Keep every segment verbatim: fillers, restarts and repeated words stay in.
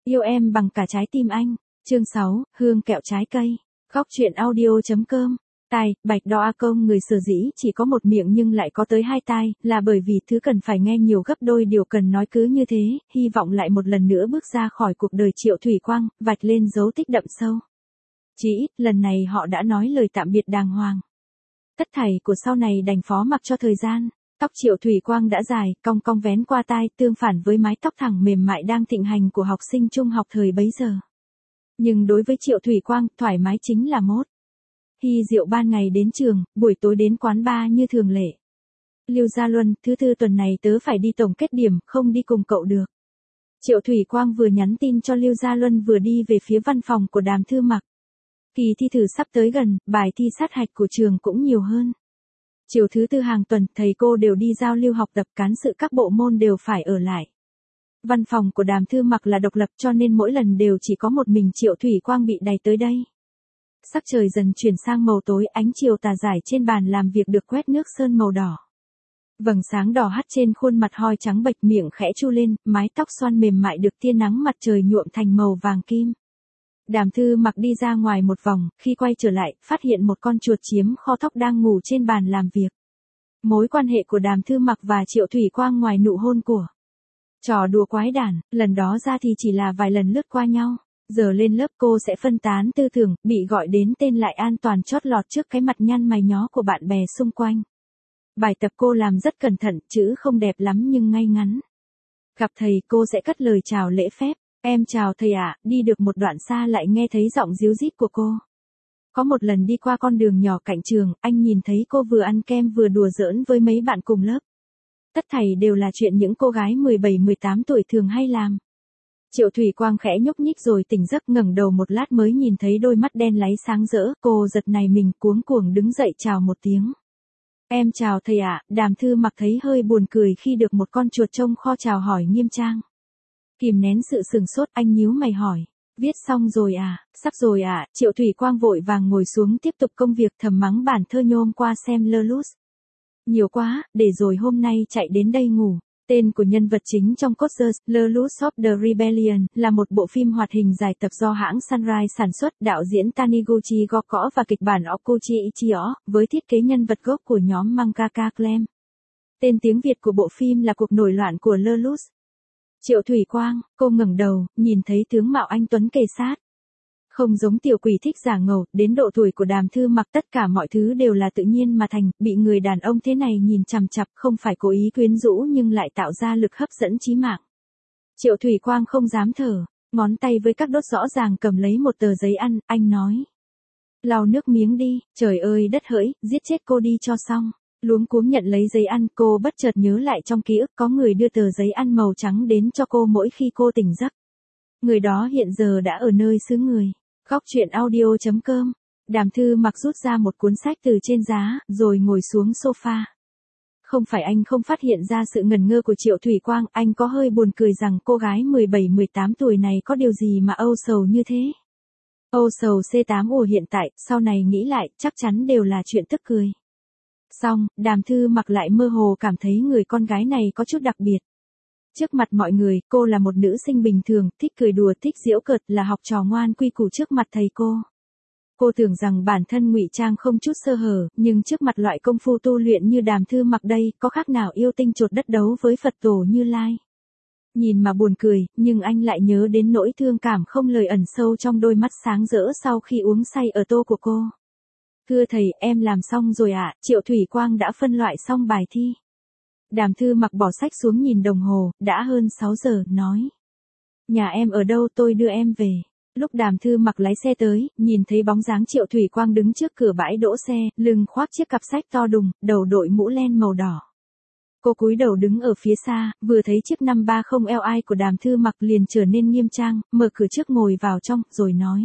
Yêu em bằng cả trái tim anh. Chương sáu, hương kẹo trái cây. Góc truyện audio.com. Tai, bạch đo a công người sở dĩ chỉ có một miệng nhưng lại có tới hai tai, là bởi vì thứ cần phải nghe nhiều gấp đôi điều cần nói cứ như thế, hy vọng lại một lần nữa bước ra khỏi cuộc đời Triệu Thủy Quang, vạch lên dấu tích đậm sâu. Chỉ ít, lần này họ đã nói lời tạm biệt đàng hoàng. Tất thảy của sau này đành phó mặc cho thời gian. Tóc Triệu Thủy Quang đã dài, cong cong vén qua tai, tương phản với mái tóc thẳng mềm mại đang thịnh hành của học sinh trung học thời bấy giờ. Nhưng đối với Triệu Thủy Quang, thoải mái chính là mốt. Hy diệu ban ngày đến trường, buổi tối đến quán bar như thường lệ. Lưu Gia Luân, thứ tư tuần này tớ phải đi tổng kết điểm, không đi cùng cậu được. Triệu Thủy Quang vừa nhắn tin cho Lưu Gia Luân vừa đi về phía văn phòng của Đàm Thư Mặc. Kỳ thi thử sắp tới gần, bài thi sát hạch của trường cũng nhiều hơn. Chiều thứ tư hàng tuần, thầy cô đều đi giao lưu học tập, cán sự các bộ môn đều phải ở lại. Văn phòng của Đàm Thư Mặc là độc lập cho nên mỗi lần đều chỉ có một mình Triệu Thủy Quang bị đày tới đây. Sắc trời dần chuyển sang màu tối, ánh chiều tà rải trên bàn làm việc được quét nước sơn màu đỏ. Vầng sáng đỏ hắt trên khuôn mặt hoi trắng bệch, miệng khẽ chu lên, mái tóc xoăn mềm mại được tia nắng mặt trời nhuộm thành màu vàng kim. Đàm Thư Mặc đi ra ngoài một vòng, khi quay trở lại, phát hiện một con chuột chiếm kho thóc đang ngủ trên bàn làm việc. Mối quan hệ của Đàm Thư Mặc và Triệu Thủy Quang ngoài nụ hôn của trò đùa quái đản, lần đó ra thì chỉ là vài lần lướt qua nhau. Giờ lên lớp cô sẽ phân tán tư tưởng, bị gọi đến tên lại an toàn chót lọt trước cái mặt nhăn mày nhó của bạn bè xung quanh. Bài tập cô làm rất cẩn thận, chữ không đẹp lắm nhưng ngay ngắn. Gặp thầy cô sẽ cất lời chào lễ phép. Em chào thầy ạ, đi được một đoạn xa lại nghe thấy giọng ríu rít của cô. Có một lần đi qua con đường nhỏ cạnh trường, anh nhìn thấy cô vừa ăn kem vừa đùa giỡn với mấy bạn cùng lớp. Tất thảy đều là chuyện những cô gái mười bảy mười tám tuổi thường hay làm. Triệu Thủy Quang khẽ nhúc nhích rồi tỉnh giấc, ngẩng đầu một lát mới nhìn thấy đôi mắt đen láy sáng rỡ, cô giật nảy mình cuống cuồng đứng dậy chào một tiếng. Em chào thầy ạ, Đàm Thư Mặc thấy hơi buồn cười khi được một con chuột trông kho chào hỏi nghiêm trang. Kìm nén sự sừng sốt, anh nhíu mày hỏi, viết xong rồi à, sắp rồi à, Triệu Thủy Quang vội vàng ngồi xuống tiếp tục công việc, thầm mắng bản thơ nhôm qua xem lơ lút. Nhiều quá, để rồi hôm nay chạy đến đây ngủ. Tên của nhân vật chính trong Coders, The Lords of the Rebellion, là một bộ phim hoạt hình dài tập do hãng Sunrise sản xuất, đạo diễn Taniguchi Gokō và kịch bản Okuchi Ichio, với thiết kế nhân vật gốc của nhóm mangaka Clam. Tên tiếng Việt của bộ phim là Cuộc nổi loạn của The Lords. Triệu Thủy Quang, cô ngẩng đầu, nhìn thấy tướng mạo anh tuấn kề sát. Không giống tiểu quỷ thích giả ngầu, đến độ tuổi của Đàm Thư Mặc tất cả mọi thứ đều là tự nhiên mà thành, bị người đàn ông thế này nhìn chằm chằm, không phải cố ý quyến rũ nhưng lại tạo ra lực hấp dẫn chí mạng. Triệu Thủy Quang không dám thở, ngón tay với các đốt rõ ràng cầm lấy một tờ giấy ăn, anh nói. Lau nước miếng đi, trời ơi đất hỡi, giết chết cô đi cho xong. Luống cuống nhận lấy giấy ăn, cô bất chợt nhớ lại trong ký ức có người đưa tờ giấy ăn màu trắng đến cho cô mỗi khi cô tỉnh giấc. Người đó hiện giờ đã ở nơi xứ người. Góc truyện audio.com. Đàm Thư Mặc rút ra một cuốn sách từ trên giá, rồi ngồi xuống sofa. Không phải anh không phát hiện ra sự ngần ngơ của Triệu Thủy Quang, anh có hơi buồn cười rằng cô gái mười bảy mười tám tuổi này có điều gì mà âu sầu như thế. Âu sầu xê tám ủa hiện tại, sau này nghĩ lại, chắc chắn đều là chuyện tức cười. Xong, Đàm Thư Mặc lại mơ hồ cảm thấy người con gái này có chút đặc biệt. Trước mặt mọi người, cô là một nữ sinh bình thường, thích cười đùa, thích giễu cợt, là học trò ngoan quy củ trước mặt thầy cô. Cô tưởng rằng bản thân ngụy trang không chút sơ hở, nhưng trước mặt loại công phu tu luyện như Đàm Thư Mặc đây, có khác nào yêu tinh chột đất đấu với Phật tổ Như Lai. Nhìn mà buồn cười, nhưng anh lại nhớ đến nỗi thương cảm không lời ẩn sâu trong đôi mắt sáng rỡ sau khi uống say ở tô của cô. Thưa thầy, em làm xong rồi ạ, Triệu Thủy Quang đã phân loại xong bài thi. Đàm Thư Mặc bỏ sách xuống nhìn đồng hồ, đã hơn sáu giờ, nói. Nhà em ở đâu tôi đưa em về. Lúc Đàm Thư Mặc lái xe tới, nhìn thấy bóng dáng Triệu Thủy Quang đứng trước cửa bãi đỗ xe, lưng khoác chiếc cặp sách to đùng, đầu đội mũ len màu đỏ. Cô cúi đầu đứng ở phía xa, vừa thấy chiếc năm ba không L I của Đàm Thư Mặc liền trở nên nghiêm trang, mở cửa trước ngồi vào trong, rồi nói.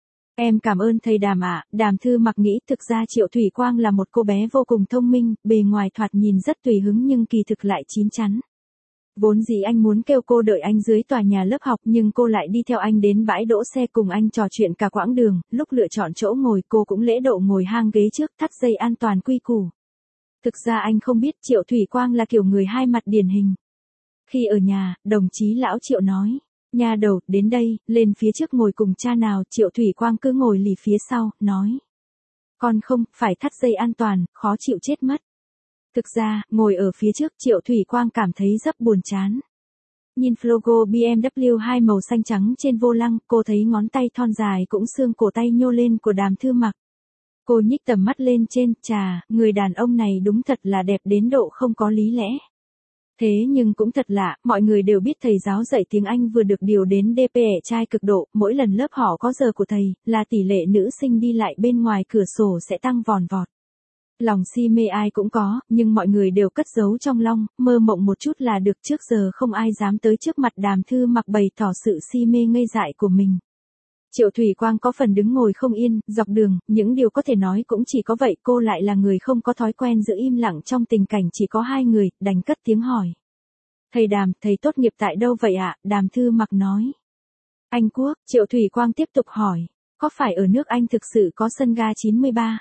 Em cảm ơn thầy Đàm ạ. Đàm Thư Mặc nghĩ thực ra Triệu Thủy Quang là một cô bé vô cùng thông minh, bề ngoài thoạt nhìn rất tùy hứng nhưng kỳ thực lại chín chắn. Vốn dĩ anh muốn kêu cô đợi anh dưới tòa nhà lớp học nhưng cô lại đi theo anh đến bãi đỗ xe cùng anh trò chuyện cả quãng đường, lúc lựa chọn chỗ ngồi cô cũng lễ độ ngồi hang ghế trước, thắt dây an toàn quy củ. Thực ra anh không biết Triệu Thủy Quang là kiểu người hai mặt điển hình. Khi ở nhà, đồng chí lão Triệu nói, Nha đầu, đến đây, lên phía trước ngồi cùng cha nào. Triệu Thủy Quang cứ ngồi lì phía sau, nói. Con không, phải thắt dây an toàn, khó chịu chết mất. Thực ra, ngồi ở phía trước Triệu Thủy Quang cảm thấy rất buồn chán. Nhìn logo bê em vê hai màu xanh trắng trên vô lăng, cô thấy ngón tay thon dài cũng xương cổ tay nhô lên của Đàm Thư Mặc. Cô nhích tầm mắt lên trên, chà, người đàn ông này đúng thật là đẹp đến độ không có lý lẽ. Thế nhưng cũng thật lạ, mọi người đều biết thầy giáo dạy tiếng Anh vừa được điều đến đê pê ẻ trai cực độ, mỗi lần lớp họ có giờ của thầy, là tỷ lệ nữ sinh đi lại bên ngoài cửa sổ sẽ tăng vòn vọt. Lòng si mê ai cũng có, nhưng mọi người đều cất giấu trong lòng, mơ mộng một chút là được, trước giờ không ai dám tới trước mặt Đàm Thư Mặc bày tỏ sự si mê ngây dại của mình. Triệu Thủy Quang có phần đứng ngồi không yên, dọc đường, những điều có thể nói cũng chỉ có vậy, cô lại là người không có thói quen giữ im lặng trong tình cảnh chỉ có hai người, đành cất tiếng hỏi. Thầy Đàm, thầy tốt nghiệp tại đâu vậy ạ? Đàm Thư Mặc nói. Anh Quốc. Triệu Thủy Quang tiếp tục hỏi. Có phải ở nước Anh thực sự có sân ga chín mươi ba?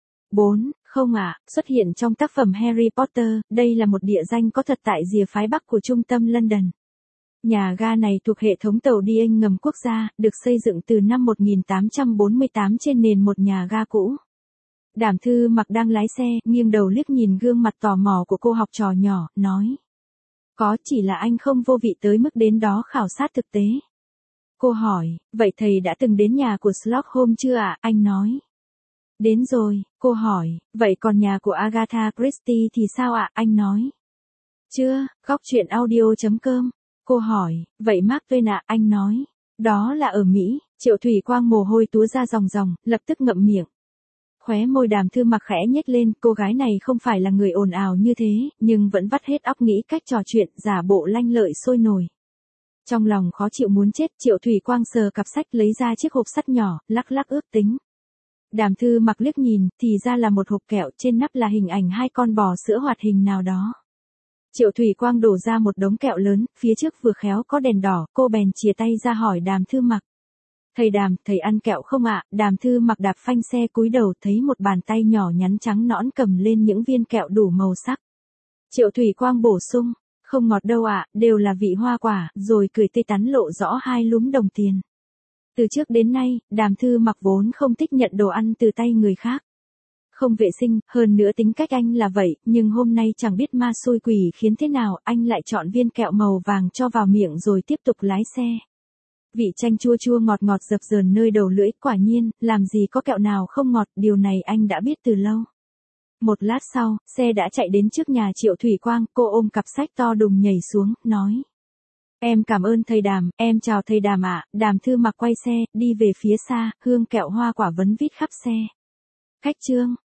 bốn. Không ạ, à, xuất hiện trong tác phẩm Harry Potter, đây là một địa danh có thật tại rìa phái Bắc của trung tâm London. Nhà ga này thuộc hệ thống tàu điện ngầm quốc gia, được xây dựng từ năm một nghìn tám trăm bốn mươi tám trên nền một nhà ga cũ. Đàm Thư Mặc đang lái xe, nghiêng đầu liếc nhìn gương mặt tò mò của cô học trò nhỏ, nói. Có, chỉ là anh không vô vị tới mức đến đó khảo sát thực tế. Cô hỏi, vậy thầy đã từng đến nhà của Sherlock Holmes chưa ạ? Anh nói. Đến rồi. Cô hỏi, vậy còn nhà của Agatha Christie thì sao ạ? Anh nói. Chưa. Góc truyện audio chấm com. Cô hỏi, vậy Mark Twain ạ? Anh nói. Đó là ở Mỹ. Triệu Thủy Quang mồ hôi túa ra ròng ròng, lập tức ngậm miệng. Khóe môi Đàm Thư Mặc khẽ nhếch lên, cô gái này không phải là người ồn ào như thế, nhưng vẫn vắt hết óc nghĩ cách trò chuyện, giả bộ lanh lợi sôi nổi. Trong lòng khó chịu muốn chết, Triệu Thủy Quang sờ cặp sách lấy ra chiếc hộp sắt nhỏ, lắc lắc ước tính. Đàm Thư Mặc liếc nhìn, thì ra là một hộp kẹo, trên nắp là hình ảnh hai con bò sữa hoạt hình nào đó. Triệu Thủy Quang đổ ra một đống kẹo lớn, phía trước vừa khéo có đèn đỏ, cô bèn chìa tay ra hỏi Đàm Thư Mặc. Thầy Đàm, thầy ăn kẹo không ạ? Đàm Thư Mặc đạp phanh xe cúi đầu thấy một bàn tay nhỏ nhắn trắng nõn cầm lên những viên kẹo đủ màu sắc. Triệu Thủy Quang bổ sung, không ngọt đâu ạ, đều là vị hoa quả, rồi cười tươi tắn lộ rõ hai lúm đồng tiền. Từ trước đến nay, Đàm Thư Mặc vốn không thích nhận đồ ăn từ tay người khác. Không vệ sinh, hơn nữa tính cách anh là vậy, nhưng hôm nay chẳng biết ma xui quỷ khiến thế nào, anh lại chọn viên kẹo màu vàng cho vào miệng rồi tiếp tục lái xe. Vị chanh chua chua ngọt ngọt dập dờn nơi đầu lưỡi, quả nhiên, làm gì có kẹo nào không ngọt, điều này anh đã biết từ lâu. Một lát sau, xe đã chạy đến trước nhà Triệu Thủy Quang, cô ôm cặp sách to đùng nhảy xuống, nói. Em cảm ơn thầy Đàm, em chào thầy Đàm ạ. Đàm Thư Mặc quay xe, đi về phía xa, hương kẹo hoa quả vấn vít khắp xe. Khách trương.